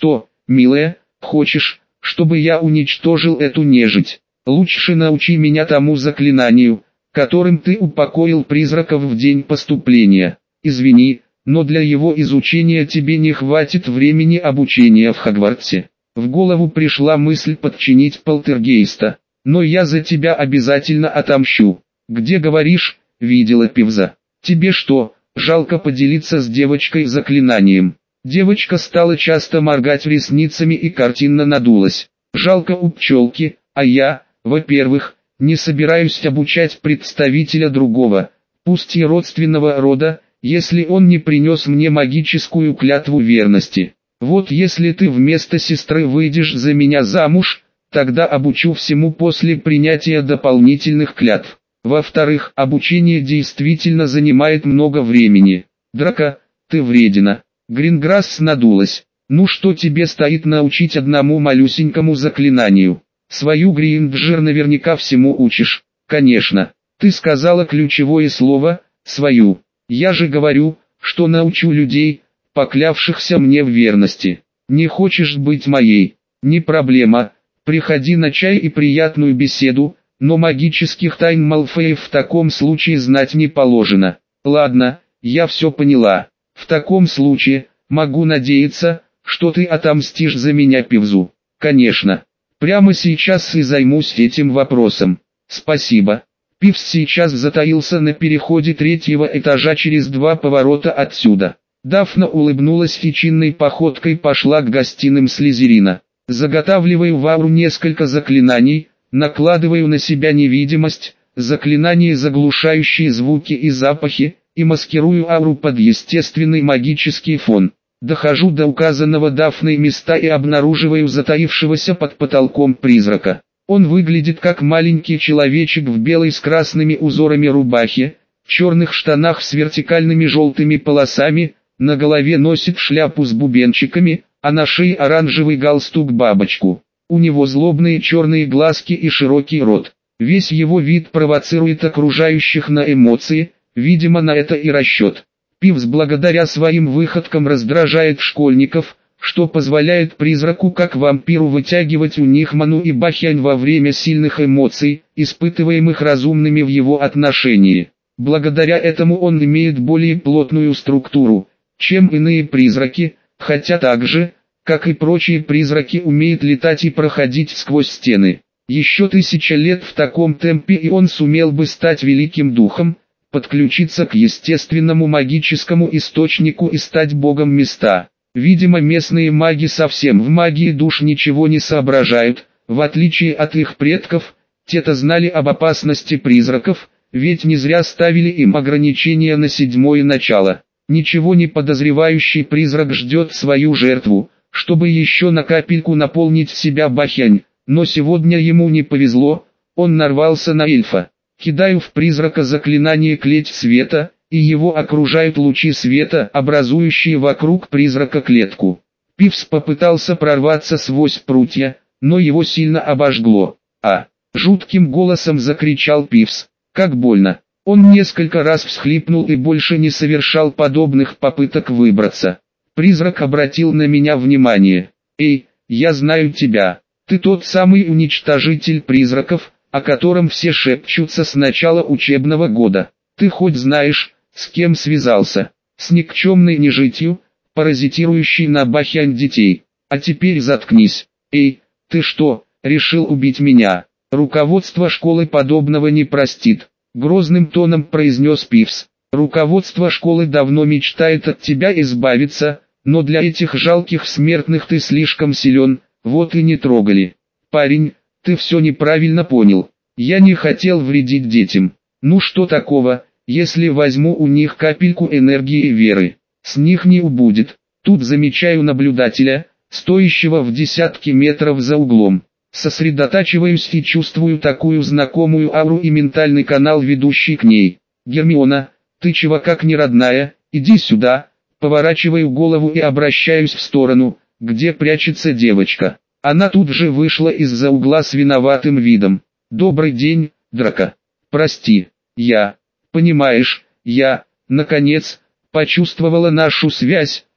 что, милая, хочешь, чтобы я уничтожил эту нежить? Лучше научи меня тому заклинанию, которым ты упокоил призраков в день поступления. Извини, но для его изучения тебе не хватит времени обучения в Хогвартсе. В голову пришла мысль подчинить полтергейста. Но я за тебя обязательно отомщу. Где говоришь, видела Пивза? Тебе что, жалко поделиться с девочкой заклинанием? Девочка стала часто моргать ресницами и картинно надулась. Жалко у пчелки, а я, во-первых, не собираюсь обучать представителя другого, пусть и родственного рода, если он не принес мне магическую клятву верности. Вот если ты вместо сестры выйдешь за меня замуж, тогда обучу всему после принятия дополнительных клятв. Во-вторых, обучение действительно занимает много времени. Драко, ты вредина. Гринграсс надулась. Ну что тебе стоит научить одному малюсенькому заклинанию? Свою Гринджер наверняка всему учишь. Конечно. Ты сказала ключевое слово «свою». Я же говорю, что научу людей, поклявшихся мне в верности. Не хочешь быть моей? Не проблема. Приходи на чай и приятную беседу, но магических тайн Малфоев в таком случае знать не положено. Ладно, я все поняла. В таком случае, могу надеяться, что ты отомстишь за меня Пивзу. Конечно. Прямо сейчас и займусь этим вопросом. Спасибо. Пивз сейчас затаился на переходе третьего этажа через 2 поворота отсюда. Дафна улыбнулась и чинной походкой пошла к гостиным Слизерина. Заготавливаю в ауру несколько заклинаний, накладываю на себя невидимость, заклинания заглушающие звуки и запахи, и маскирую ауру под естественный магический фон. Дохожу до указанного Дафной места и обнаруживаю затаившегося под потолком призрака. Он выглядит как маленький человечек в белой с красными узорами рубахе, черных штанах с вертикальными желтыми полосами, на голове носит шляпу с бубенчиками, а на шее оранжевый галстук-бабочку. У него злобные черные глазки и широкий рот. Весь его вид провоцирует окружающих на эмоции, видимо на это и расчет. Пивз благодаря своим выходкам раздражает школьников, что позволяет призраку как вампиру вытягивать у них ману и бахянь во время сильных эмоций, испытываемых разумными в его отношении. Благодаря этому он имеет более плотную структуру, чем иные призраки, хотя также, как и прочие призраки, умеет летать и проходить сквозь стены. Еще 1000 лет в таком темпе и он сумел бы стать великим духом, подключиться к естественному магическому источнику и стать богом места. Видимо, местные маги совсем в магии душ ничего не соображают, в отличие от их предков, те-то знали об опасности призраков, ведь не зря ставили им ограничения на 7-е начало. Ничего не подозревающий призрак ждет свою жертву, чтобы еще на капельку наполнить себя бахянь, но сегодня ему не повезло, он нарвался на эльфа. Кидаю в призрака заклинание клеть света, и его окружают лучи света, образующие вокруг призрака клетку. Пивз попытался прорваться сквозь прутья, но его сильно обожгло. Жутким голосом закричал Пивз. Как больно. Он несколько раз всхлипнул и больше не совершал подобных попыток выбраться. Призрак обратил на меня внимание. «Эй, я знаю тебя. Ты тот самый уничтожитель призраков, о котором все шепчутся с начала учебного года. Ты хоть знаешь, с кем связался? С никчемной нежитью, паразитирующей на бахянь детей. А теперь заткнись. Эй, ты что, решил убить меня? Руководство школы подобного не простит», — грозным тоном произнес Пивз. «Руководство школы давно мечтает от тебя избавиться, но для этих жалких смертных ты слишком силен, вот и не трогали. Парень, ты все неправильно понял. Я не хотел вредить детям. Ну что такого, если возьму у них капельку энергии и веры? С них не убудет». Тут замечаю наблюдателя, стоящего в десятки метров за углом. Сосредотачиваюсь и чувствую такую знакомую ауру и ментальный канал, ведущий к ней. «Гермиона, ты чего как не родная, иди сюда». Поворачиваю голову и обращаюсь в сторону, где прячется девочка. Она тут же вышла из-за угла с виноватым видом. «Добрый день, Драко. Прости, понимаешь, я, наконец, почувствовала нашу связь,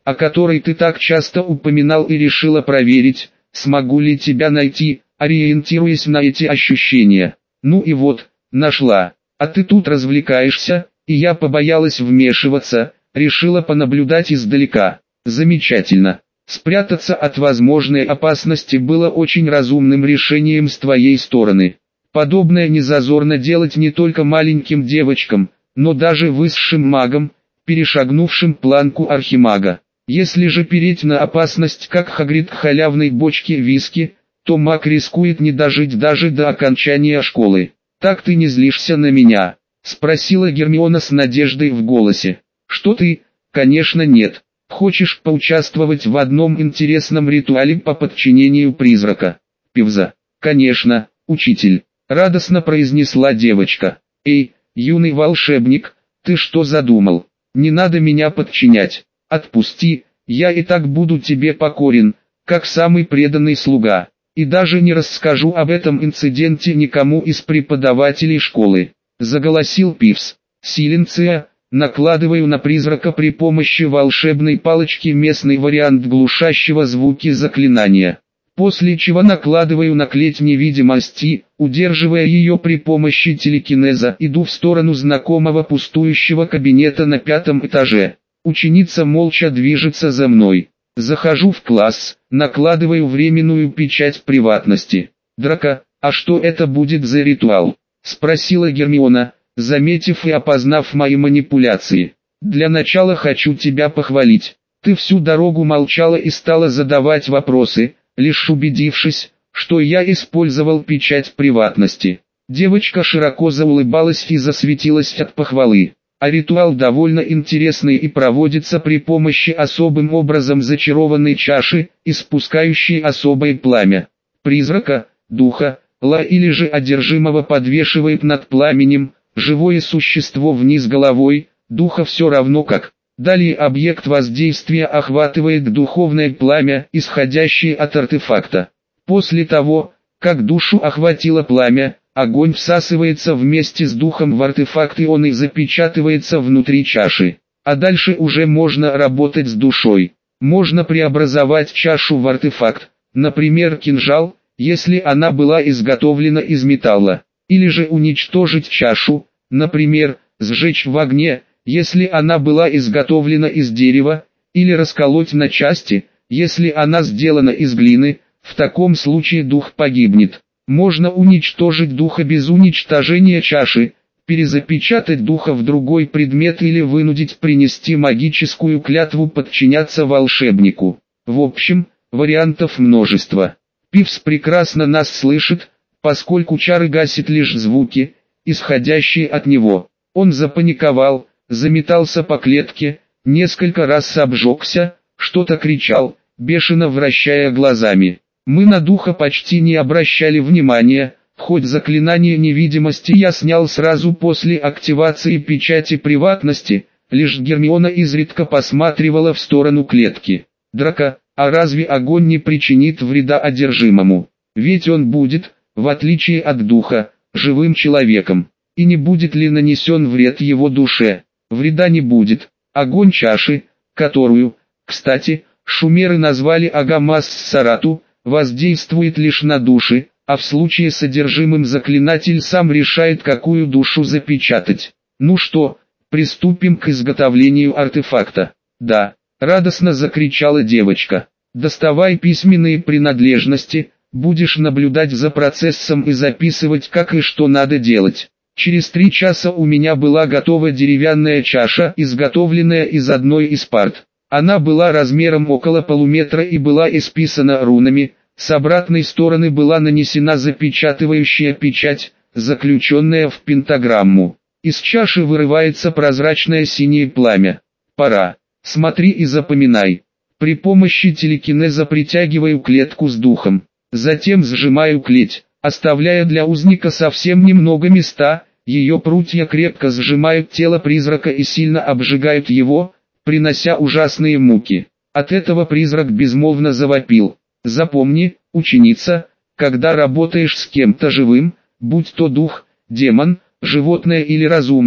о которой ты так часто упоминал, и решила проверить, смогу ли тебя найти, ориентируясь на эти ощущения. Ну и вот, нашла. А ты тут развлекаешься, и я побоялась вмешиваться, решила понаблюдать издалека. Замечательно. Спрятаться от возможной опасности было очень разумным решением с твоей стороны. Подобное незазорно делать не только маленьким девочкам, но даже высшим магам, перешагнувшим планку архимага. Если же переть на опасность как Хагрид к халявной бочке виски, то маг рискует не дожить даже до окончания школы. «Так ты не злишься на меня?» — спросила Гермиона с надеждой в голосе. «Что ты? Конечно нет. Хочешь поучаствовать в одном интересном ритуале по подчинению призрака?» «Пивза». «Конечно, учитель», — радостно произнесла девочка. «Эй, юный волшебник, ты что задумал? Не надо меня подчинять. Отпусти, я и так буду тебе покорен, как самый преданный слуга. И даже не расскажу об этом инциденте никому из преподавателей школы», — заголосил Пивз. «Силенция, накладываю на призрака при помощи волшебной палочки местный вариант глушащего звуки заклинания. После чего накладываю на клеть невидимости, удерживая ее при помощи телекинеза, иду в сторону знакомого пустующего кабинета на 5-м этаже. Ученица молча движется за мной. Захожу в класс, накладываю временную печать приватности. «Драко, а что это будет за ритуал?» — спросила Гермиона, заметив и опознав мои манипуляции. «Для начала хочу тебя похвалить. Ты всю дорогу молчала и стала задавать вопросы, лишь убедившись, что я использовал печать приватности». Девочка широко заулыбалась и засветилась от похвалы. А ритуал довольно интересный и проводится при помощи особым образом зачарованной чаши, испускающей особое пламя. Призрака, духа, или же одержимого подвешивает над пламенем, живое существо вниз головой, духа все равно как. Далее объект воздействия охватывает духовное пламя, исходящее от артефакта. После того, как душу охватило пламя, огонь всасывается вместе с духом в артефакт, и он и запечатывается внутри чаши. А дальше уже можно работать с душой. Можно преобразовать чашу в артефакт, например кинжал, если она была изготовлена из металла. Или же уничтожить чашу, например, сжечь в огне, если она была изготовлена из дерева, или расколоть на части, если она сделана из глины, в таком случае дух погибнет. Можно уничтожить духа без уничтожения чаши, перезапечатать духа в другой предмет или вынудить принести магическую клятву подчиняться волшебнику. В общем, вариантов множество. Пивз прекрасно нас слышит, поскольку чары гасит лишь звуки, исходящие от него. Он запаниковал, заметался по клетке, несколько раз обжегся, что-то кричал, бешено вращая глазами. Мы на духа почти не обращали внимания, хоть заклинание невидимости я снял сразу после активации печати приватности, лишь Гермиона изредка посматривала в сторону клетки. «Драко, а разве огонь не причинит вреда одержимому? Ведь он будет, в отличие от духа, живым человеком. И не будет ли нанесен вред его душе?» «Вреда не будет. Огонь чаши, которую, кстати, шумеры назвали Агамас-Сарату, воздействует лишь на души, а в случае с содержимым заклинатель сам решает, какую душу запечатать. Ну что, приступим к изготовлению артефакта?» «Да», — радостно закричала девочка. «Доставай письменные принадлежности, будешь наблюдать за процессом и записывать, как и что надо делать». Через 3 часа у меня была готова деревянная чаша, изготовленная из одной из парт. Она была размером около полуметра и была исписана рунами, с обратной стороны была нанесена запечатывающая печать, заключенная в пентаграмму. Из чаши вырывается прозрачное синее пламя. «Пора. Смотри и запоминай». При помощи телекинеза притягиваю клетку с духом. Затем сжимаю клеть, оставляя для узника совсем немного места, ее прутья крепко сжимают тело призрака и сильно обжигают его, принося ужасные муки. От этого призрак безмолвно завопил. «Запомни, ученица, когда работаешь с кем-то живым, будь то дух, демон, животное или разумный,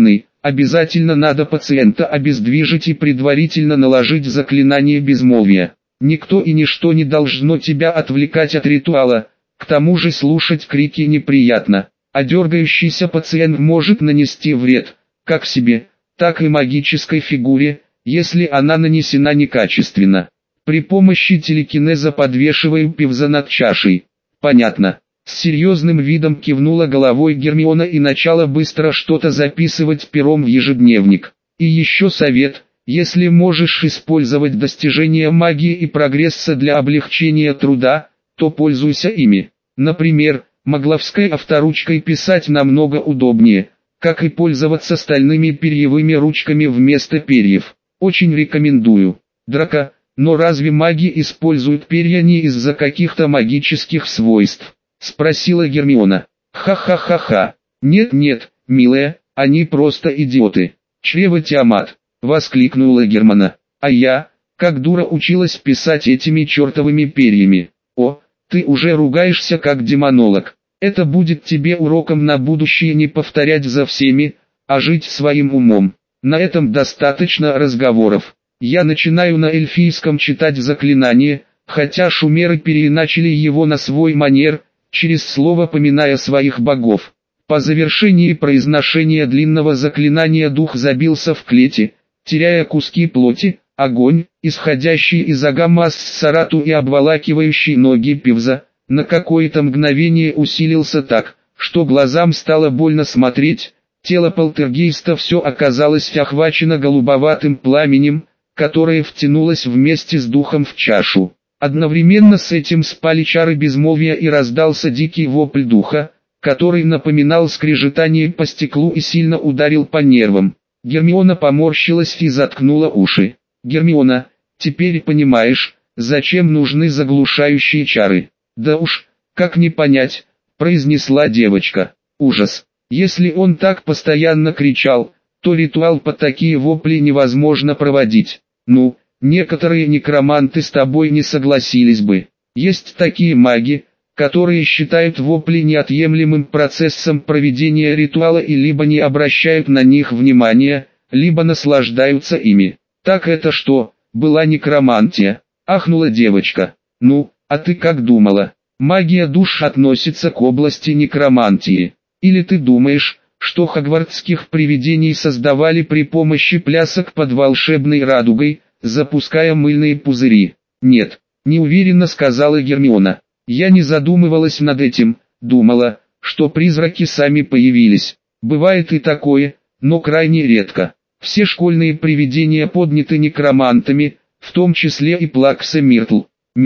Обязательно надо пациента обездвижить и предварительно наложить заклинание безмолвия. Никто и ничто не должно тебя отвлекать от ритуала, к тому же слушать крики неприятно, а дергающийся пациент может нанести вред, как себе, так и магической фигуре, если она нанесена некачественно. При помощи телекинеза подвешиваю пивза над чашей. Понятно. С серьезным видом кивнула головой Гермиона и начала быстро что-то записывать пером в ежедневник. И еще совет, если можешь использовать достижения магии и прогресса для облегчения труда, то пользуйся ими. Например, магловской авторучкой писать намного удобнее, как и пользоваться стальными перьевыми ручками вместо перьев. Очень рекомендую. Драко, но разве маги используют перья не из-за каких-то магических свойств? Спросила Гермиона. Ха-ха-ха-ха. Нет-нет, милая, они просто идиоты. Чрево Тиамат. Воскликнула Гермиона. А я, как дура, училась писать этими чертовыми перьями. О, ты уже ругаешься как демонолог. Это будет тебе уроком на будущее не повторять за всеми, а жить своим умом. На этом достаточно разговоров. Я начинаю на эльфийском читать заклинание, хотя шумеры переиначили его на свой манер, через слово поминая своих богов. По завершении произношения длинного заклинания дух забился в клете, теряя куски плоти, огонь, исходящий из Агамас-Сарату и обволакивающий ноги Пивза, на какое-то мгновение усилился так, что глазам стало больно смотреть. Тело полтергейста все оказалось охвачено голубоватым пламенем, которое втянулось вместе с духом в чашу. Одновременно с этим спали чары безмолвия и раздался дикий вопль духа, который напоминал скрежетание по стеклу и сильно ударил по нервам. Гермиона поморщилась и заткнула уши. «Гермиона, теперь понимаешь, зачем нужны заглушающие чары?» «Да уж, как не понять», — произнесла девочка. «Ужас. Если он так постоянно кричал, то ритуал под такие вопли невозможно проводить. Ну, некоторые некроманты с тобой не согласились бы. Есть такие маги, которые считают вопли неотъемлемым процессом проведения ритуала и либо не обращают на них внимания, либо наслаждаются ими. Так это что, была некромантия?» — ахнула девочка. «Ну, а ты как думала? Магия душ относится к области некромантии. Или ты думаешь, что хогвартских привидений создавали при помощи плясок под волшебной радугой, запуская мыльные пузыри?» «Нет», — неуверенно сказала Гермиона. «Я не задумывалась над этим, думала, что призраки сами появились. Бывает и такое, но крайне редко. Все школьные привидения подняты некромантами, в том числе и Плакса Миртл.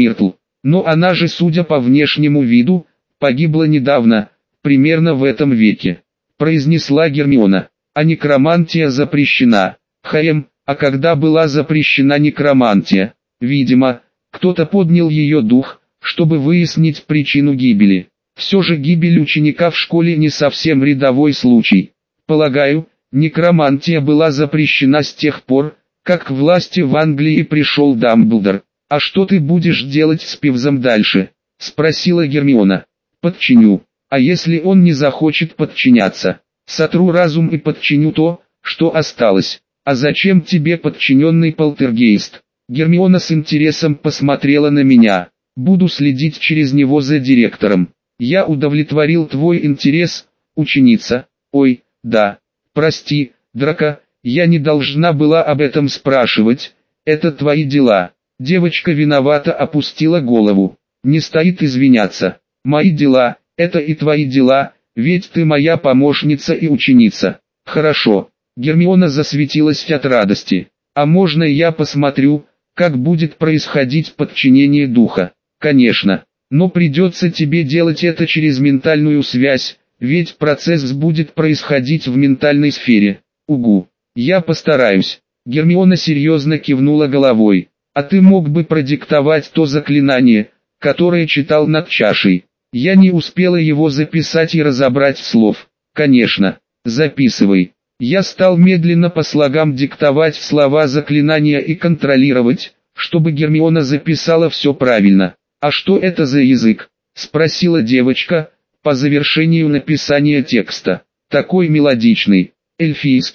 Но она же, судя по внешнему виду, погибла недавно, примерно в этом веке», — произнесла Гермиона. «А некромантия запрещена». А когда была запрещена некромантия? Видимо, кто-то поднял ее дух, чтобы выяснить причину гибели. Все же гибель ученика в школе не совсем рядовой случай. Полагаю, некромантия была запрещена с тех пор, как к власти в Англии пришел Дамблдор. «А что ты будешь делать с Пивзом дальше?» — спросила Гермиона. «Подчиню. А если он не захочет подчиняться? Сотру разум и подчиню то, что осталось. А зачем тебе подчиненный полтергейст?» Гермиона с интересом посмотрела на меня. «Буду следить через него за директором. Я удовлетворил твой интерес, ученица». «Ой, да. Прости, Драко, я не должна была об этом спрашивать. Это твои дела». Девочка виновато опустила голову. «Не стоит извиняться. Мои дела, это и твои дела, ведь ты моя помощница и ученица». «Хорошо». Гермиона засветилась от радости. «А можно я посмотрю, как будет происходить подчинение духа?» «Конечно. Но придется тебе делать это через ментальную связь, ведь процесс будет происходить в ментальной сфере». «Угу. Я постараюсь». Гермиона серьезно кивнула головой. «А ты мог бы продиктовать то заклинание, которое читал над чашей?» Я не успела его записать и разобрать слов. «Конечно. Записывай». Я стал медленно по слогам диктовать слова заклинания и контролировать, чтобы Гермиона записала все правильно. «А что это за язык?» — спросила девочка, по завершению написания текста. «Такой мелодичный, эльфийский».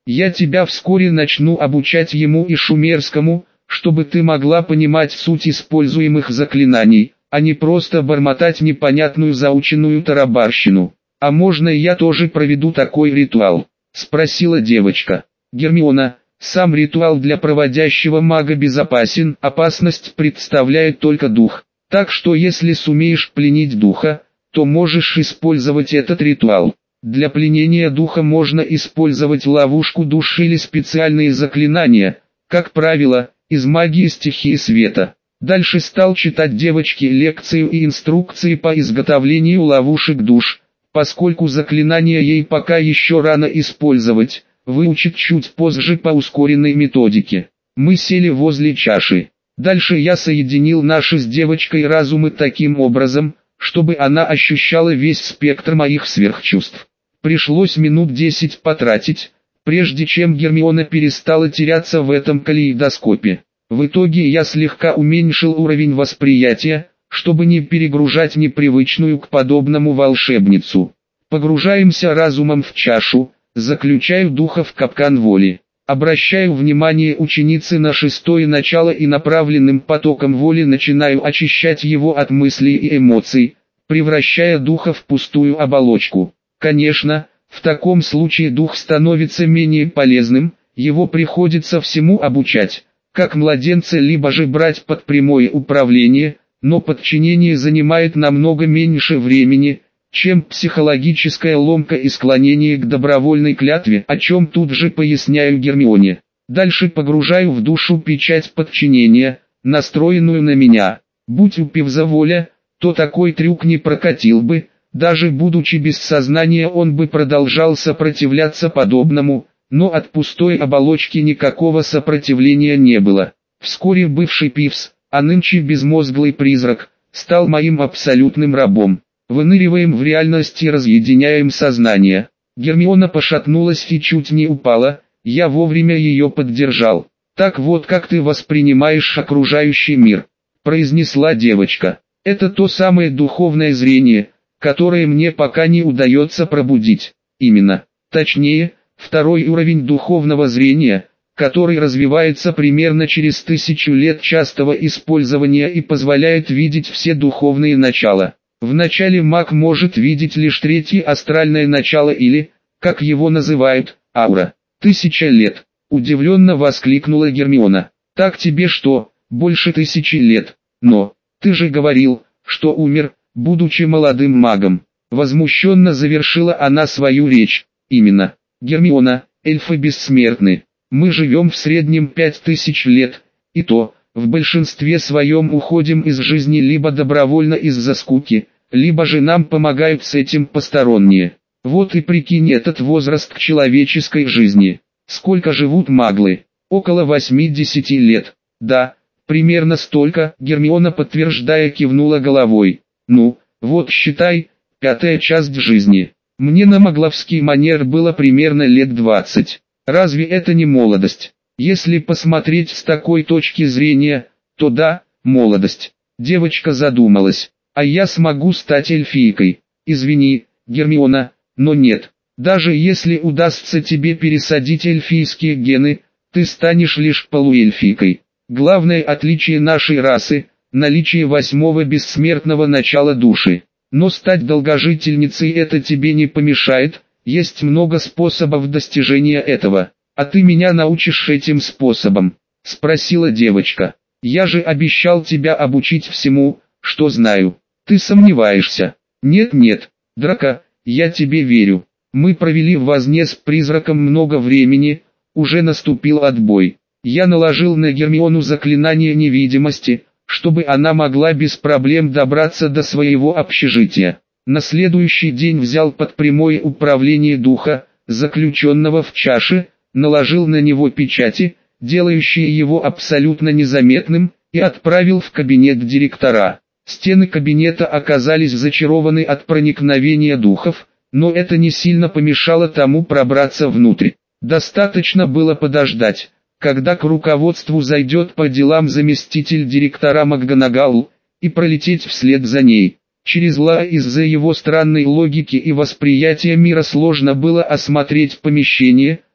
Я тебя вскоре начну обучать ему и шумерскому, чтобы ты могла понимать суть используемых заклинаний, а не просто бормотать непонятную заученную тарабарщину. «А можно я тоже проведу такой ритуал?» – спросила девочка. Гермиона, сам ритуал для проводящего мага безопасен, опасность представляет только дух. Так что если сумеешь пленить духа, то можешь использовать этот ритуал. Для пленения духа можно использовать ловушку души или специальные заклинания, как правило, из магии стихии света. Дальше стал читать девочке лекцию и инструкции по изготовлению ловушек душ, поскольку заклинания ей пока еще рано использовать, выучит чуть позже по ускоренной методике. Мы сели возле чаши. Дальше я соединил наши с девочкой разумы таким образом, чтобы она ощущала весь спектр моих сверхчувств. Пришлось минут 10 потратить, прежде чем Гермиона перестала теряться в этом калейдоскопе. В итоге я слегка уменьшил уровень восприятия, чтобы не перегружать непривычную к подобному волшебницу. Погружаемся разумом в чашу, заключаю духа в капкан воли. Обращаю внимание ученицы на шестое начало и направленным потоком воли начинаю очищать его от мыслей и эмоций, превращая духа в пустую оболочку. Конечно, в таком случае дух становится менее полезным, его приходится всему обучать, как младенца, либо же брать под прямое управление, но подчинение занимает намного меньше времени, чем психологическая ломка и склонение к добровольной клятве, о чем тут же поясняю Гермионе. Дальше погружаю в душу печать подчинения, настроенную на меня. Будь у Пивза воля, то такой трюк не прокатил бы, даже будучи без сознания он бы продолжал сопротивляться подобному, но от пустой оболочки никакого сопротивления не было. Вскоре бывший Пивз, а нынче безмозглый призрак, стал моим абсолютным рабом. Выныриваем в реальность и разъединяем сознание. Гермиона пошатнулась и чуть не упала, я вовремя ее поддержал. «Так вот как ты воспринимаешь окружающий мир», – произнесла девочка. «Это то самое духовное зрение, которое мне пока не удается пробудить. Именно, точнее, второй уровень духовного зрения, который развивается примерно через 1000 лет частого использования и позволяет видеть все духовные начала. Вначале маг может видеть лишь третье астральное начало или, как его называют, аура. 1000 лет, удивленно воскликнула Гермиона. Так тебе что, больше 1000 лет? Но, ты же говорил, что умер, будучи молодым магом. Возмущенно завершила она свою речь. Именно, Гермиона, эльфы бессмертны. Мы живем в среднем 5000 лет, и то, в большинстве своем уходим из жизни либо добровольно из-за скуки, либо же нам помогают с этим посторонние. Вот и прикинь этот возраст к человеческой жизни. Сколько живут маглы? Около 80 лет. Да, примерно столько, Гермиона подтверждая кивнула головой. Ну, вот считай, 5-я часть жизни. Мне на магловский манер было примерно лет 20. Разве это не молодость? Если посмотреть с такой точки зрения, то да, молодость. Девочка задумалась. А я смогу стать эльфийкой. Извини, Гермиона, но нет. Даже если удастся тебе пересадить эльфийские гены, ты станешь лишь полуэльфийкой. Главное отличие нашей расы – наличие 8-го бессмертного начала души. Но стать долгожительницей это тебе не помешает, есть много способов достижения этого. А ты меня научишь этим способом? Спросила девочка. Я же обещал тебя обучить всему, что знаю. Ты сомневаешься? Нет, Драко, я тебе верю. Мы провели в возне с призраком много времени, уже наступил отбой. Я наложил на Гермиону заклинание невидимости, чтобы она могла без проблем добраться до своего общежития. На следующий день взял под прямое управление духа, заключенного в чаше, наложил на него печати, делающие его абсолютно незаметным, и отправил в кабинет директора. Стены кабинета оказались зачарованы от проникновения духов, но это не сильно помешало тому пробраться внутрь. Достаточно было подождать, когда к руководству зайдет по делам заместитель директора МакГонагал, и пролететь вслед за ней. Через Ла из-за его странной логики и восприятия мира сложно было осмотреть помещение,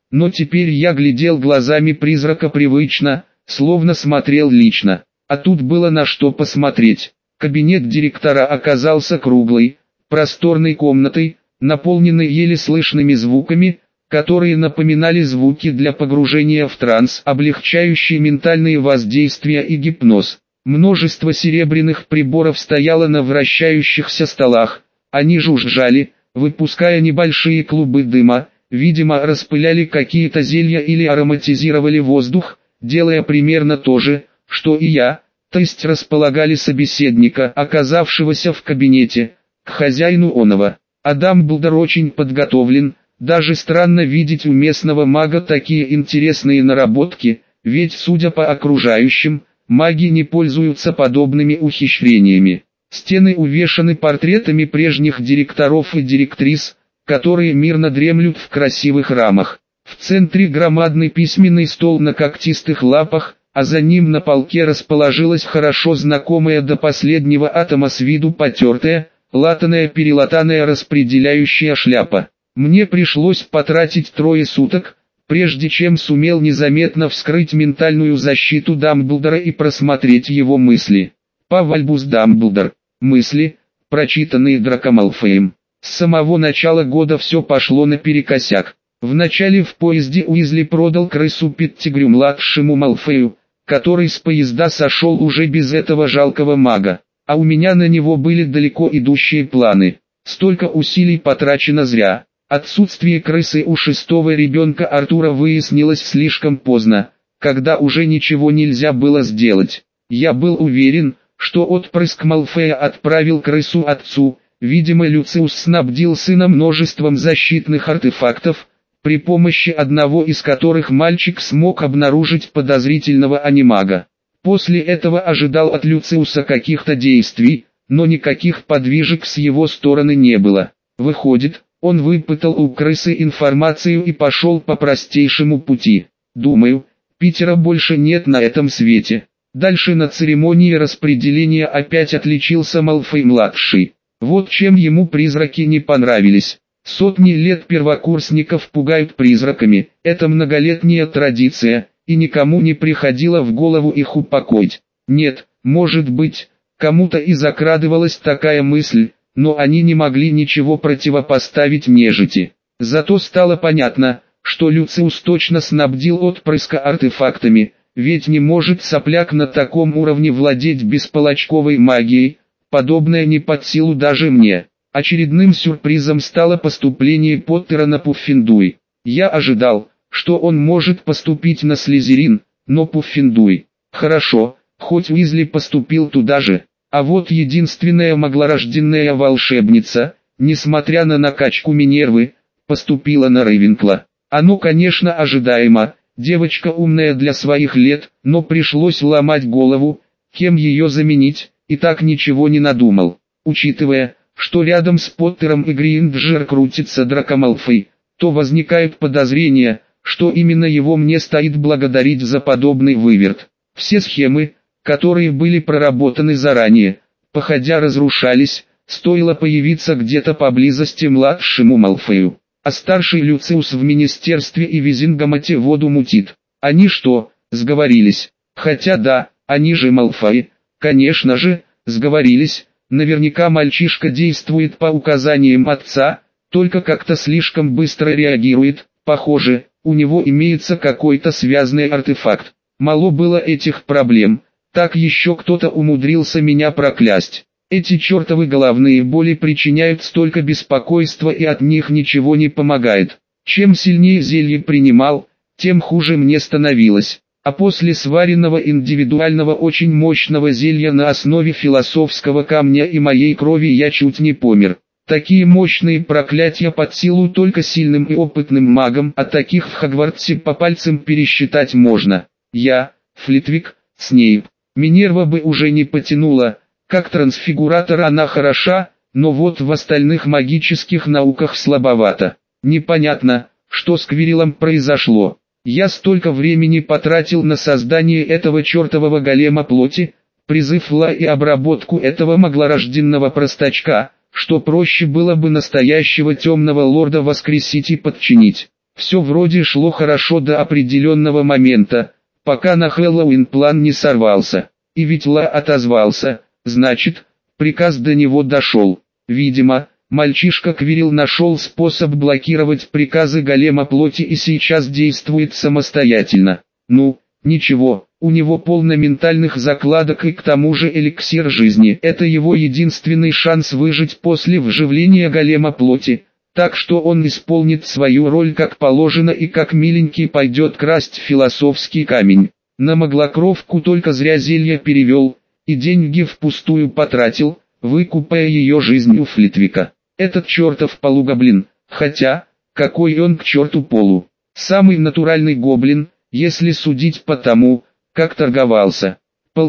но теперь я глядел глазами призрака привычно, словно смотрел лично. А тут было на что посмотреть. Кабинет директора оказался круглой, просторной комнатой, наполненной еле слышными звуками, которые напоминали звуки для погружения в транс, облегчающие ментальные воздействия и гипноз. Множество серебряных приборов стояло на вращающихся столах, они жужжали, выпуская небольшие клубы дыма, видимо распыляли какие-то зелья или ароматизировали воздух, делая примерно то же, что и я, то есть располагали собеседника, оказавшегося в кабинете, к хозяину оного. А Дамблдор очень подготовлен, даже странно видеть у местного мага такие интересные наработки, ведь судя по окружающим, маги не пользуются подобными ухищрениями. Стены увешаны портретами прежних директоров и директрис, которые мирно дремлют в красивых рамах. В центре громадный письменный стол на когтистых лапах, а за ним на полке расположилась хорошо знакомая до последнего атома с виду потертая, латаная-перелатанная распределяющая шляпа. Мне пришлось потратить 3 суток, прежде чем сумел незаметно вскрыть ментальную защиту Дамблдора и просмотреть его мысли. Альбус Дамблдор. Мысли, прочитанные Драко Малфоем. С самого начала года все пошло наперекосяк. Вначале в поезде Уизли продал крысу Петтигрю-младшему Малфою, который с поезда сошел уже без этого жалкого мага. А у меня на него были далеко идущие планы. Столько усилий потрачено зря. Отсутствие крысы у 6-го ребенка Артура выяснилось слишком поздно, когда уже ничего нельзя было сделать. Я был уверен, что отпрыск Малфоя отправил крысу отцу, видимо Люциус снабдил сына множеством защитных артефактов, при помощи одного из которых мальчик смог обнаружить подозрительного анимага. После этого ожидал от Люциуса каких-то действий, но никаких подвижек с его стороны не было. Выходит, он выпытал у крысы информацию и пошел по простейшему пути. Думаю, Питера больше нет на этом свете. Дальше на церемонии распределения опять отличился Малфой-младший. Вот чем ему призраки не понравились. Сотни лет первокурсников пугают призраками, это многолетняя традиция, и никому не приходило в голову их упокоить. Нет, может быть, кому-то и закрадывалась такая мысль, но они не могли ничего противопоставить нежити. Зато стало понятно, что Люциус точно снабдил отпрыска артефактами, ведь не может сопляк на таком уровне владеть бесполочковой магией, подобное не под силу даже мне. Очередным сюрпризом стало поступление Поттера на Пуффендуй. Я ожидал, что он может поступить на Слизерин, но Пуффендуй. Хорошо, хоть Уизли поступил туда же. А вот единственная маглорожденная волшебница, несмотря на накачку Минервы, поступила на Рейвенкла. Оно, конечно, ожидаемо. Девочка умная для своих лет, но пришлось ломать голову, кем ее заменить, и так ничего не надумал. Учитывая, что рядом с Поттером и Гринджер крутится Драко Малфой, то возникают подозрения, что именно его мне стоит благодарить за подобный выверт. Все схемы, которые были проработаны заранее, походя разрушались, стоило появиться где-то поблизости младшему Малфою. А старший Люциус в министерстве и Визингамате воду мутит. Они что, сговорились? Хотя да, они же Малфои. Конечно же, сговорились. Наверняка мальчишка действует по указаниям отца, только как-то слишком быстро реагирует. Похоже, у него имеется какой-то связанный артефакт. Мало было этих проблем, так еще кто-то умудрился меня проклясть. Эти чертовы головные боли причиняют столько беспокойства, и от них ничего не помогает. Чем сильнее зелье принимал, тем хуже мне становилось. А после сваренного индивидуального очень мощного зелья на основе философского камня и моей крови я чуть не помер. Такие мощные проклятия под силу только сильным и опытным магам, а таких в Хогвартсе по пальцам пересчитать можно. Я, Флитвик, Снейп. Минерва бы уже не потянула. Как трансфигуратор она хороша, но вот в остальных магических науках слабовато. Непонятно, что с Квирилом произошло. Я столько времени потратил на создание этого чертового голема плоти, призыв Ла и обработку этого маглорожденного простачка, что проще было бы настоящего темного лорда воскресить и подчинить. Все вроде шло хорошо до определенного момента, пока на Хэллоуин план не сорвался. И ведь Ла отозвался, значит, приказ до него дошел. Видимо, мальчишка Квирил нашел способ блокировать приказы голема плоти и сейчас действует самостоятельно. Ну, ничего, у него полно ментальных закладок и к тому же эликсир жизни. Это его единственный шанс выжить после вживления голема плоти. Так что он исполнит свою роль как положено и как миленький пойдет красть философский камень. На Моглокровку только зря зелье перевел, и деньги впустую потратил, выкупая ее жизнь у Флитвика. Этот чертов полугоблин, хотя, какой он к черту полу. Самый натуральный гоблин, если судить по тому, как торговался.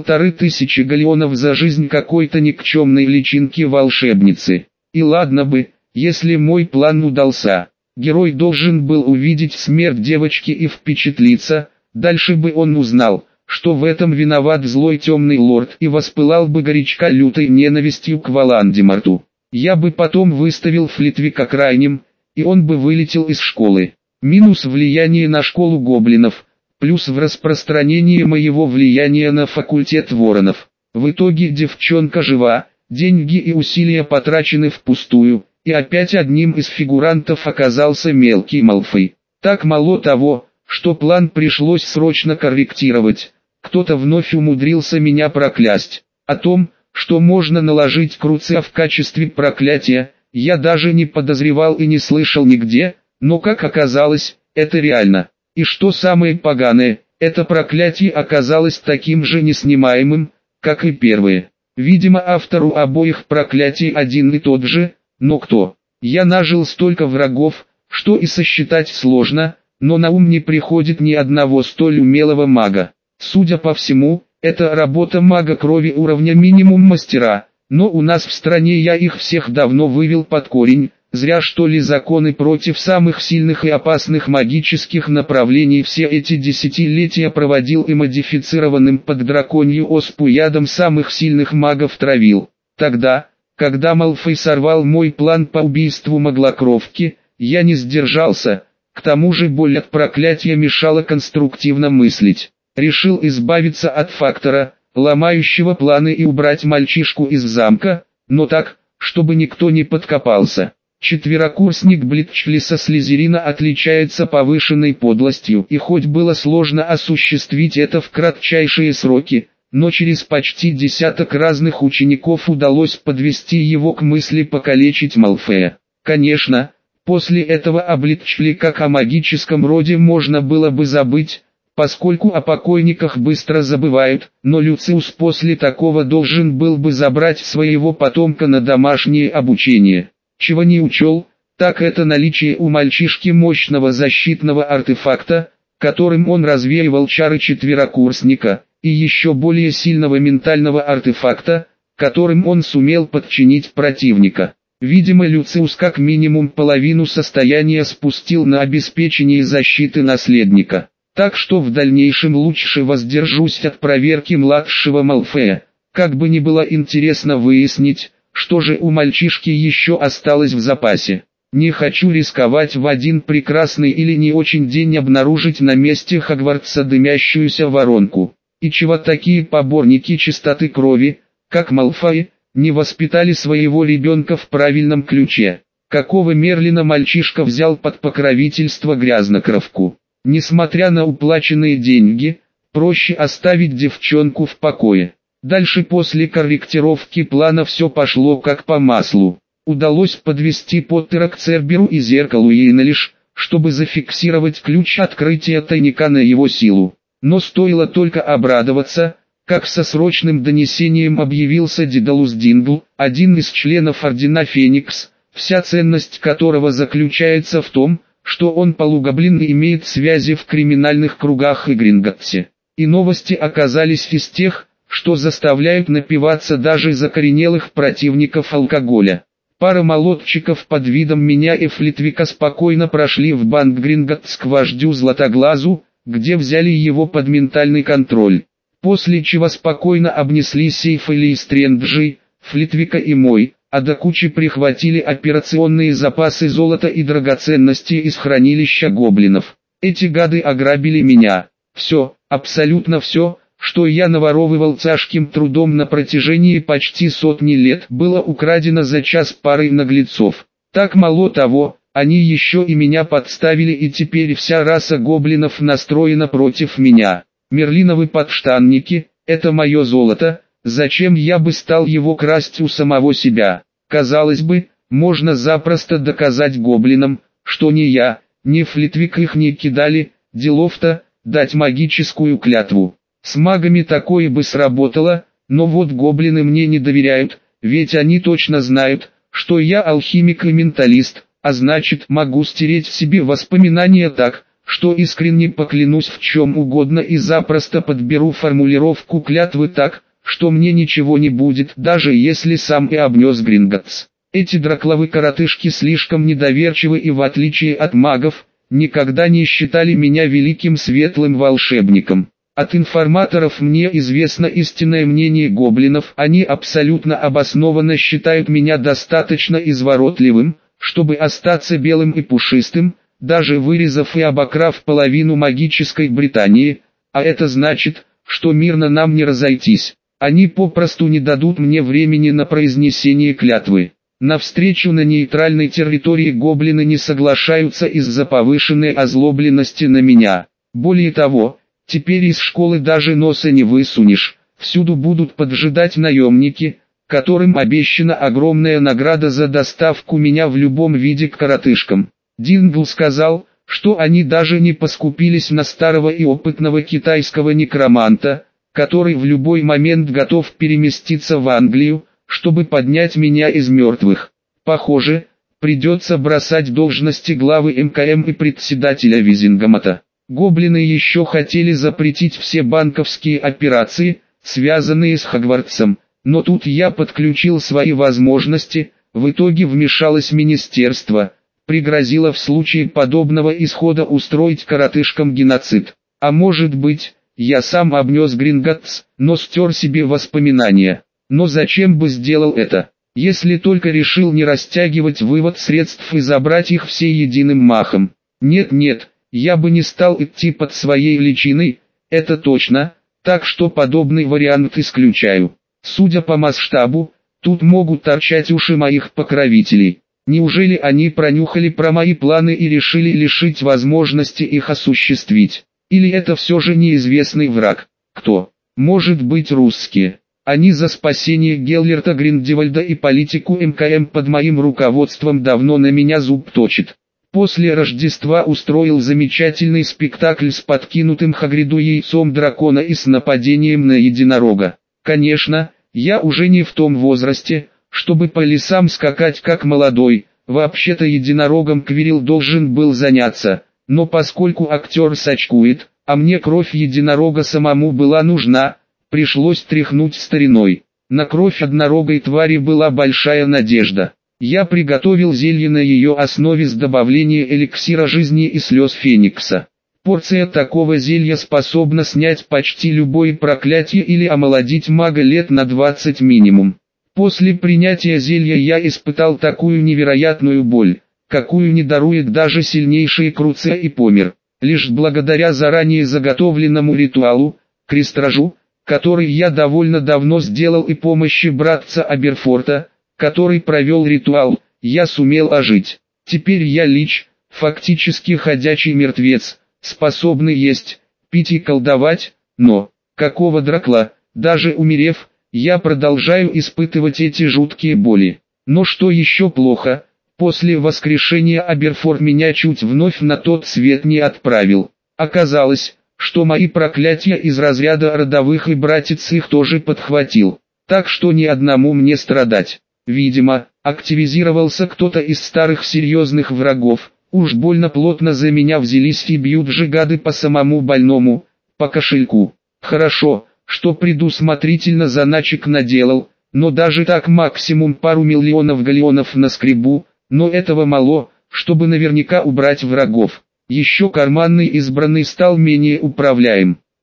1500 галлеонов за жизнь какой-то никчемной личинки-волшебницы. И ладно бы, если мой план удался. Герой должен был увидеть смерть девочки и впечатлиться, дальше бы он узнал, что в этом виноват злой темный лорд и воспылал бы горячка лютой ненавистью к Волан-де-Морту. Я бы потом выставил Флитвика крайним, и он бы вылетел из школы. Минус влияние на школу гоблинов, плюс в распространении моего влияния на факультет воронов. В итоге девчонка жива, деньги и усилия потрачены впустую, и опять одним из фигурантов оказался мелкий Малфой. Так мало того, что план пришлось срочно корректировать, кто-то вновь умудрился меня проклясть. О том, что можно наложить Круция в качестве проклятия, я даже не подозревал и не слышал нигде, но как оказалось, это реально. И что самое поганое, это проклятие оказалось таким же неснимаемым, как и первое. Видимо, автору обоих проклятий один и тот же, но кто? Я нажил столько врагов, что и сосчитать сложно, но на ум не приходит ни одного столь умелого мага. Судя по всему, это работа мага крови уровня минимум мастера, но у нас в стране я их всех давно вывел под корень, зря что ли законы против самых сильных и опасных магических направлений все эти десятилетия проводил и модифицированным под драконью оспу ядом самых сильных магов травил. Тогда, когда Малфой сорвал мой план по убийству Моглокровки, я не сдержался, к тому же боль от проклятия мешала конструктивно мыслить. Решил избавиться от фактора, ломающего планы и убрать мальчишку из замка, но так, чтобы никто не подкопался. Четверокурсник Блитчлиса Слизерина отличается повышенной подлостью, и хоть было сложно осуществить это в кратчайшие сроки, но через почти десяток разных учеников удалось подвести его к мысли покалечить Малфоя. Конечно, после этого о Блитчли как о магическом роде можно было бы забыть, поскольку о покойниках быстро забывают, но Люциус после такого должен был бы забрать своего потомка на домашнее обучение. Чего не учел, так это наличие у мальчишки мощного защитного артефакта, которым он развеивал чары четверокурсника, и еще более сильного ментального артефакта, которым он сумел подчинить противника. Видимо, Люциус как минимум половину состояния спустил на обеспечение защиты наследника. Так что в дальнейшем лучше воздержусь от проверки младшего Малфоя. Как бы ни было интересно выяснить, что же у мальчишки еще осталось в запасе. Не хочу рисковать в один прекрасный или не очень день обнаружить на месте Хогвартса дымящуюся воронку. И чего такие поборники чистоты крови, как Малфой, не воспитали своего ребенка в правильном ключе? Какого Мерлина мальчишка взял под покровительство грязнокровку? Несмотря на уплаченные деньги, проще оставить девчонку в покое. Дальше после корректировки плана все пошло как по маслу. Удалось подвести Поттера к Церберу и зеркалу Йеннелиш, чтобы зафиксировать ключ открытия тайника на его силу. Но стоило только обрадоваться, как со срочным донесением объявился Дедалус Дингл, один из членов Ордена Феникс, вся ценность которого заключается в том, что он полугоблин и имеет связи в криминальных кругах Игринготте. И новости оказались из тех, что заставляют напиваться даже закоренелых противников алкоголя. Пара молодчиков под видом меня и Флитвика спокойно прошли в банк Гринготтс к вождю Златоглазу, где взяли его под ментальный контроль. После чего спокойно обнесли сейф Ильи Стрэнджи, Флитвика и мой, а до кучи прихватили операционные запасы золота и драгоценности из хранилища гоблинов. Эти гады ограбили меня. Все, абсолютно все, что я наворовывал тяжким трудом на протяжении почти сотни лет, было украдено за час парой наглецов. Так мало того, они еще и меня подставили, и теперь вся раса гоблинов настроена против меня. Мерлиновы подштанники – это мое золото, зачем я бы стал его красть у самого себя? Казалось бы, можно запросто доказать гоблинам, что ни я, ни Флитвик их не кидали, делов-то, дать магическую клятву. С магами такое бы сработало, но вот гоблины мне не доверяют, ведь они точно знают, что я алхимик и менталист, а значит могу стереть себе воспоминания так, что искренне поклянусь в чем угодно и запросто подберу формулировку клятвы так, что мне ничего не будет, даже если сам и обнес Гринготts. Эти дракловы-коротышки слишком недоверчивы и в отличие от магов, никогда не считали меня великим светлым волшебником. От информаторов мне известно истинное мнение гоблинов, они абсолютно обоснованно считают меня достаточно изворотливым, чтобы остаться белым и пушистым, даже вырезав и обокрав половину магической Британии, а это значит, что мирно нам не разойтись. Они попросту не дадут мне времени на произнесение клятвы. На встречу на нейтральной территории гоблины не соглашаются из-за повышенной озлобленности на меня. Более того, теперь из школы даже носа не высунешь, всюду будут поджидать наемники, которым обещана огромная награда за доставку меня в любом виде к коротышкам. Дингл сказал, что они даже не поскупились на старого и опытного китайского некроманта, который в любой момент готов переместиться в Англию, чтобы поднять меня из мертвых. Похоже, придется бросать должности главы МКМ и председателя Визингамата. Гоблины еще хотели запретить все банковские операции, связанные с Хогвартсом, но тут я подключил свои возможности, в итоге вмешалось министерство, пригрозило в случае подобного исхода устроить коротышкам геноцид. А может быть, я сам обнес Гринготts, но стер себе воспоминания. Но зачем бы сделал это, если только решил не растягивать вывод средств и забрать их все единым махом? Нет, я бы не стал идти под своей личиной, это точно, так что подобный вариант исключаю. Судя по масштабу, тут могут торчать уши моих покровителей. Неужели они пронюхали про мои планы и решили лишить возможности их осуществить? Или это все же неизвестный враг? Кто? Может быть, русские. Они за спасение Геллерта Гриндевальда и политику МКМ под моим руководством давно на меня зуб точит. После Рождества устроил замечательный спектакль с подкинутым Хагриду яйцом дракона и с нападением на единорога. Конечно, я уже не в том возрасте, чтобы по лесам скакать как молодой, вообще-то единорогом Квирил должен был заняться, но поскольку актер сачкует, а мне кровь единорога самому была нужна, пришлось тряхнуть стариной. На кровь однорогой твари была большая надежда. Я приготовил зелье на ее основе с добавлением эликсира жизни и слез Феникса. Порция такого зелья способна снять почти любое проклятие или омолодить мага лет на 20 минимум. После принятия зелья я испытал такую невероятную боль, какую не дарует даже сильнейший Круция и Помер. Лишь благодаря заранее заготовленному ритуалу, крестражу, который я довольно давно сделал, и помощи братца Аберфорта, который провел ритуал, я сумел ожить. Теперь я лич, фактически ходячий мертвец, способный есть, пить и колдовать, но, какого дракла, даже умерев, я продолжаю испытывать эти жуткие боли. Но что еще плохо, после воскрешения Аберфорд меня чуть вновь на тот свет не отправил. Оказалось, что мои проклятия из разряда родовых и братец их тоже подхватил, так что ни одному мне страдать. Видимо, активизировался кто-то из старых серьезных врагов, уж больно плотно за меня взялись и бьют же гады по самому больному, по кошельку. Хорошо, что предусмотрительно заначек наделал, но даже так максимум пару миллионов галеонов наскребу, но этого мало, чтобы наверняка убрать врагов. Еще карманный избранный стал менее управляем.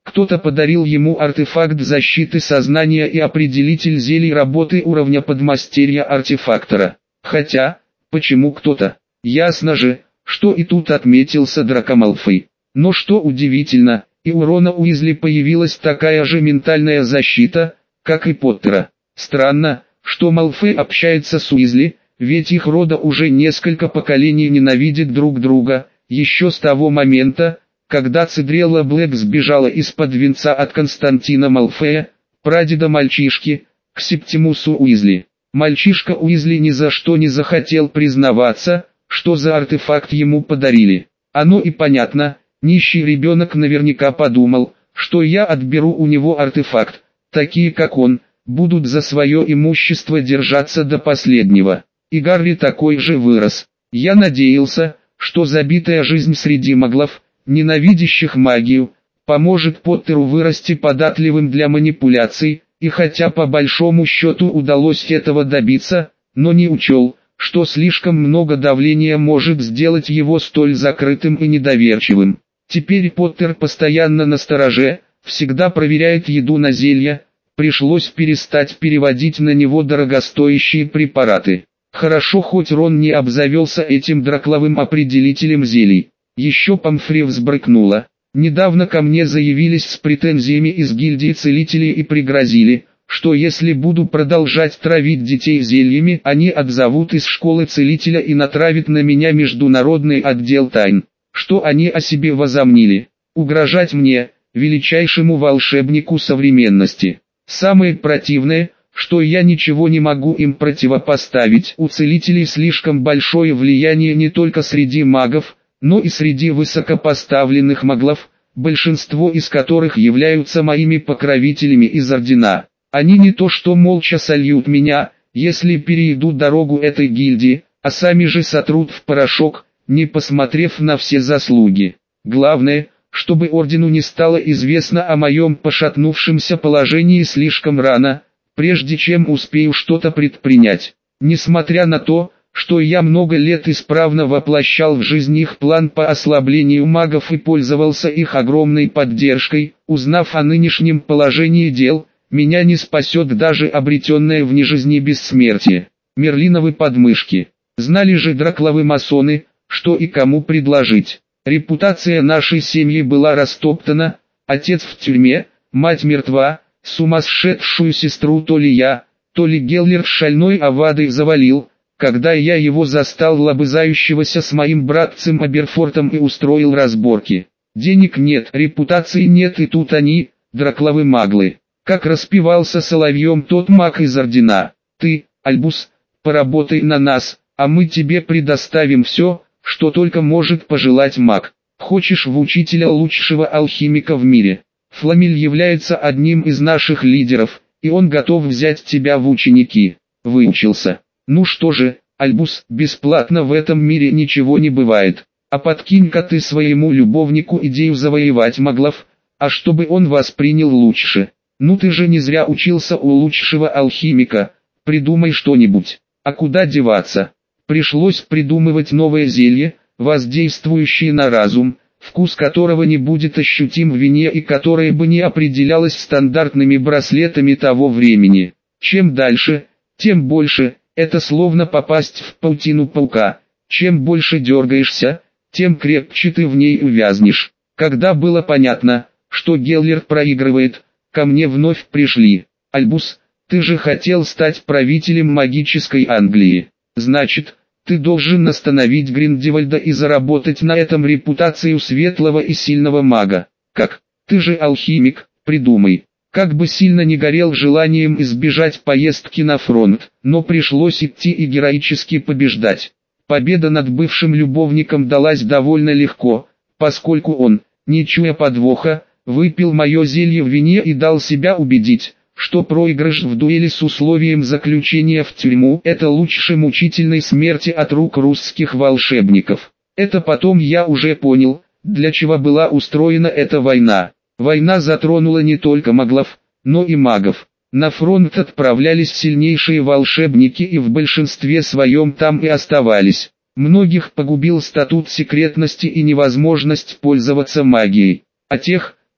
Кто-то подарил ему артефакт защиты сознания и определитель зелий работы уровня подмастерья-артефактора. Хотя, почему кто-то? Ясно же, что и тут отметился Драко Малфой. Но что удивительно, и у Рона Уизли появилась такая же ментальная защита, как и Поттера. Странно, что Малфой общается с Уизли, ведь их рода уже несколько поколений ненавидит друг друга, еще с того момента, когда Цедрелла Блэк сбежала из-под венца от Константина Малфоя, прадеда мальчишки, к Септимусу Уизли. Мальчишка Уизли ни за что не захотел признаваться, что за артефакт ему подарили. Оно и понятно, нищий ребенок наверняка подумал, что я отберу у него артефакт, такие как он, будут за свое имущество держаться до последнего. И Гарри такой же вырос. Я надеялся, что забитая жизнь среди маглов, ненавидящих магию, поможет Поттеру вырасти податливым для манипуляций, и хотя по большому счету удалось этого добиться, но не учел, что слишком много давления может сделать его столь закрытым и недоверчивым. Теперь Поттер постоянно настороже, всегда проверяет еду на зелья, пришлось перестать переводить на него дорогостоящие препараты. Хорошо, хоть Рон не обзавелся этим дракловым определителем зелий. Еще Помфри взбрыкнула. Недавно ко мне заявились с претензиями из гильдии целителей и пригрозили, что если буду продолжать травить детей зельями, они отзовут из школы целителя и натравят на меня международный отдел тайн. Что они о себе возомнили? Угрожать мне, величайшему волшебнику современности. Самое противное, что я ничего не могу им противопоставить. У целителей слишком большое влияние не только среди магов, но и среди высокопоставленных маглов, большинство из которых являются моими покровителями из Ордена. Они не то что молча сольют меня, если перейдут дорогу этой гильдии, а сами же сотрут в порошок, не посмотрев на все заслуги. Главное, чтобы Ордену не стало известно о моем пошатнувшемся положении слишком рано, прежде чем успею что-то предпринять. Несмотря на то, что я много лет исправно воплощал в жизнь их план по ослаблению магов и пользовался их огромной поддержкой, узнав о нынешнем положении дел, меня не спасет даже обретенное вне жизни бессмертие. Мерлиновы подмышки. Знали же дракловы масоны, что и кому предложить. Репутация нашей семьи была растоптана, отец в тюрьме, мать мертва, сумасшедшую сестру то ли я, то ли Геллер шальной авадой завалил, когда я его застал лобызающегося с моим братцем Аберфортом и устроил разборки. Денег нет, репутации нет, и тут они, дракловы маглы. Как распевался соловьем тот маг из Ордена: ты, Альбус, поработай на нас, а мы тебе предоставим все, что только может пожелать маг. Хочешь в учителя лучшего алхимика в мире? Фламель является одним из наших лидеров, и он готов взять тебя в ученики. Выучился. Ну что же, Альбус, бесплатно в этом мире ничего не бывает. А подкинь-ка ты своему любовнику идею завоевать маглов, а чтобы он воспринял лучше. Ну ты же не зря учился у лучшего алхимика, придумай что-нибудь. А куда деваться? Пришлось придумывать новое зелье, воздействующее на разум, вкус которого не будет ощутим в вине и которое бы не определялось стандартными браслетами того времени. Чем дальше, тем больше. Это словно попасть в паутину паука. Чем больше дергаешься, тем крепче ты в ней увязнешь. Когда было понятно, что Геллер проигрывает, ко мне вновь пришли. Альбус, ты же хотел стать правителем магической Англии. Значит, ты должен остановить Гриндевальда и заработать на этом репутацию светлого и сильного мага. Как? Ты же алхимик, придумай. Как бы сильно не горел желанием избежать поездки на фронт, но пришлось идти и героически побеждать. Победа над бывшим любовником далась довольно легко, поскольку он, не чуя подвоха, выпил мое зелье в вине и дал себя убедить, что проигрыш в дуэли с условием заключения в тюрьму – это лучше мучительной смерти от рук русских волшебников. Это потом я уже понял, для чего была устроена эта война. Война затронула не только маглов, но и магов. На фронт отправлялись сильнейшие волшебники и в большинстве своем там и оставались. Многих погубил статут секретности и невозможность пользоваться магией. А тех,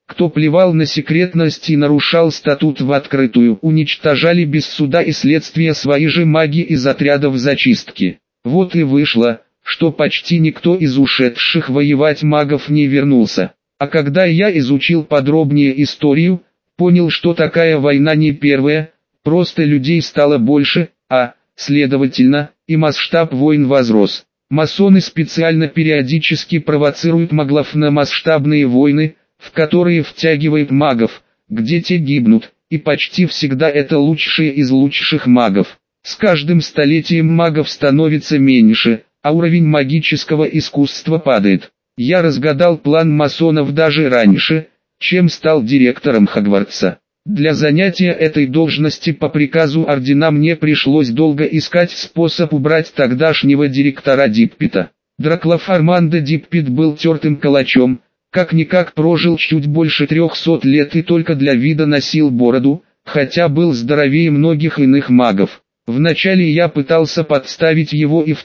Кто плевал на секретность и нарушал статут в открытую, уничтожали без суда и следствия свои же маги из отрядов зачистки. Вот и вышло, что почти никто из ушедших воевать магов не вернулся. А когда я изучил подробнее историю, понял, что такая война не первая, просто людей стало больше, а, следовательно, и масштаб войн возрос. Масоны специально периодически провоцируют маглов на масштабные войны, в которые втягивают магов, где те гибнут, и почти всегда это лучшие из лучших магов. С каждым столетием магов становится меньше, а уровень магического искусства падает. Я разгадал план масонов даже раньше, чем стал директором Хогвартса. Для занятия этой должности по приказу ордена мне пришлось долго искать способ убрать тогдашнего директора Диппета. Драклав Армандо Диппет был тертым калачом, как-никак прожил чуть больше 300 лет и только для вида носил бороду, хотя был здоровее многих иных магов. Вначале я пытался подставить его и в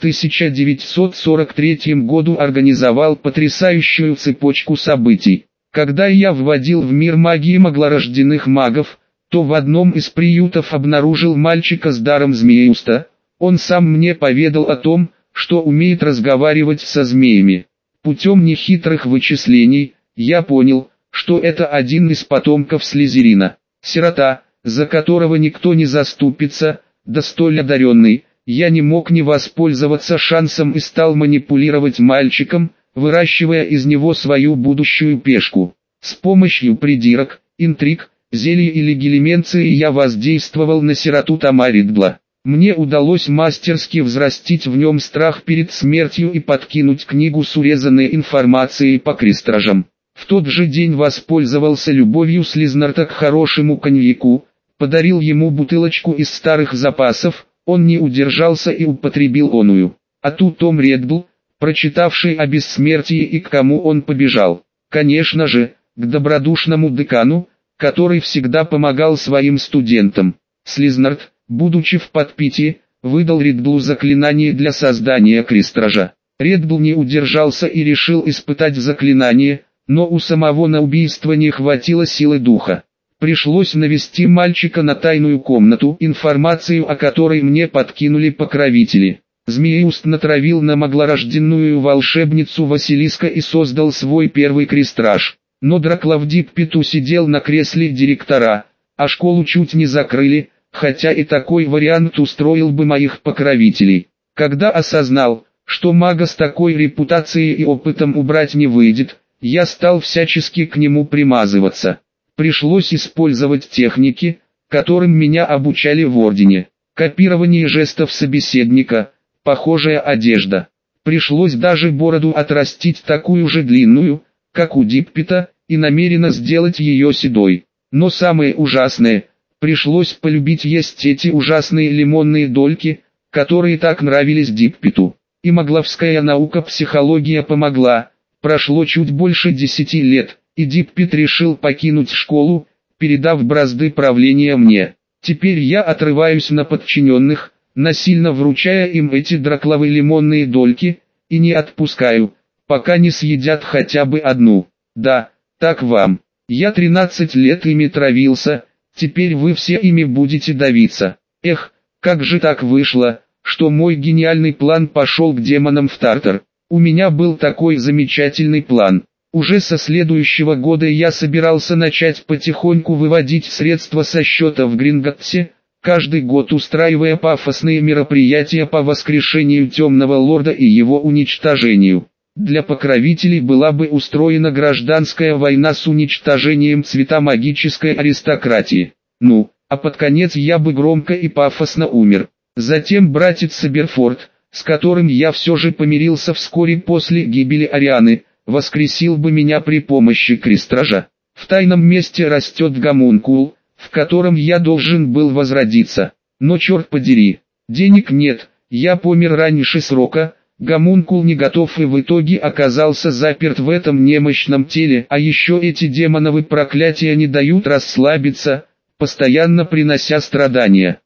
1943 году организовал потрясающую цепочку событий. Когда я вводил в мир магии маглорожденных магов, то в одном из приютов обнаружил мальчика с даром змеюста. Он сам мне поведал о том, что умеет разговаривать со змеями. Путем нехитрых вычислений, я понял, что это один из потомков Слизерина. Сирота, за которого никто не заступится, да столь одаренный, я не мог не воспользоваться шансом и стал манипулировать мальчиком, выращивая из него свою будущую пешку. С помощью придирок, интриг, зелий и легилименции я воздействовал на сироту Тома Риддла. Мне удалось мастерски взрастить в нем страх перед смертью и подкинуть книгу с урезанной информацией по крестражам. В тот же день воспользовался любовью Слизнарта к хорошему коньяку, подарил ему бутылочку из старых запасов, он не удержался и употребил оную. А тут Том Риддл, прочитавший о бессмертии, и к кому он побежал. Конечно же, к добродушному декану, который всегда помогал своим студентам. Слизнард, будучи в подпитии, выдал Риддлу заклинание для создания крестража. Риддл не удержался и решил испытать заклинание, но у самого на убийство не хватило силы духа. Пришлось навести мальчика на тайную комнату, информацию о которой мне подкинули покровители. Змеюст натравил на маглорожденную волшебницу Василиска и создал свой первый крестраж. Но Драклав Диппет сидел на кресле директора, а школу чуть не закрыли, хотя и такой вариант устроил бы моих покровителей. Когда осознал, что мага с такой репутацией и опытом убрать не выйдет, я стал всячески к нему примазываться. Пришлось использовать техники, которым меня обучали в Ордене. Копирование жестов собеседника, похожая одежда. Пришлось даже бороду отрастить такую же длинную, как у Диппета, и намеренно сделать ее седой. Но самое ужасное, пришлось полюбить есть эти ужасные лимонные дольки, которые так нравились Диппету. И магловская наука психология помогла. Прошло чуть больше 10 лет, и Диппет решил покинуть школу, передав бразды правления мне. Теперь я отрываюсь на подчиненных, насильно вручая им эти дракловые лимонные дольки, и не отпускаю, пока не съедят хотя бы одну. Да, так вам. Я 13 лет ими травился, теперь вы все ими будете давиться. Эх, как же так вышло, что мой гениальный план пошел к демонам в Тартар. У меня был такой замечательный план. Уже со следующего года я собирался начать потихоньку выводить средства со счета в Гринготтсе, каждый год устраивая пафосные мероприятия по воскрешению Темного Лорда и его уничтожению. Для покровителей была бы устроена гражданская война с уничтожением цвета магической аристократии. Ну, а под конец я бы громко и пафосно умер. Затем братец Саберфорд, с которым я все же помирился вскоре после гибели Арианы, воскресил бы меня при помощи крестража. В тайном месте растет гомункул, в котором я должен был возродиться. Но черт подери, денег нет, я помер раньше срока, гомункул не готов и в итоге оказался заперт в этом немощном теле, а еще эти демоновы проклятия не дают расслабиться, постоянно принося страдания.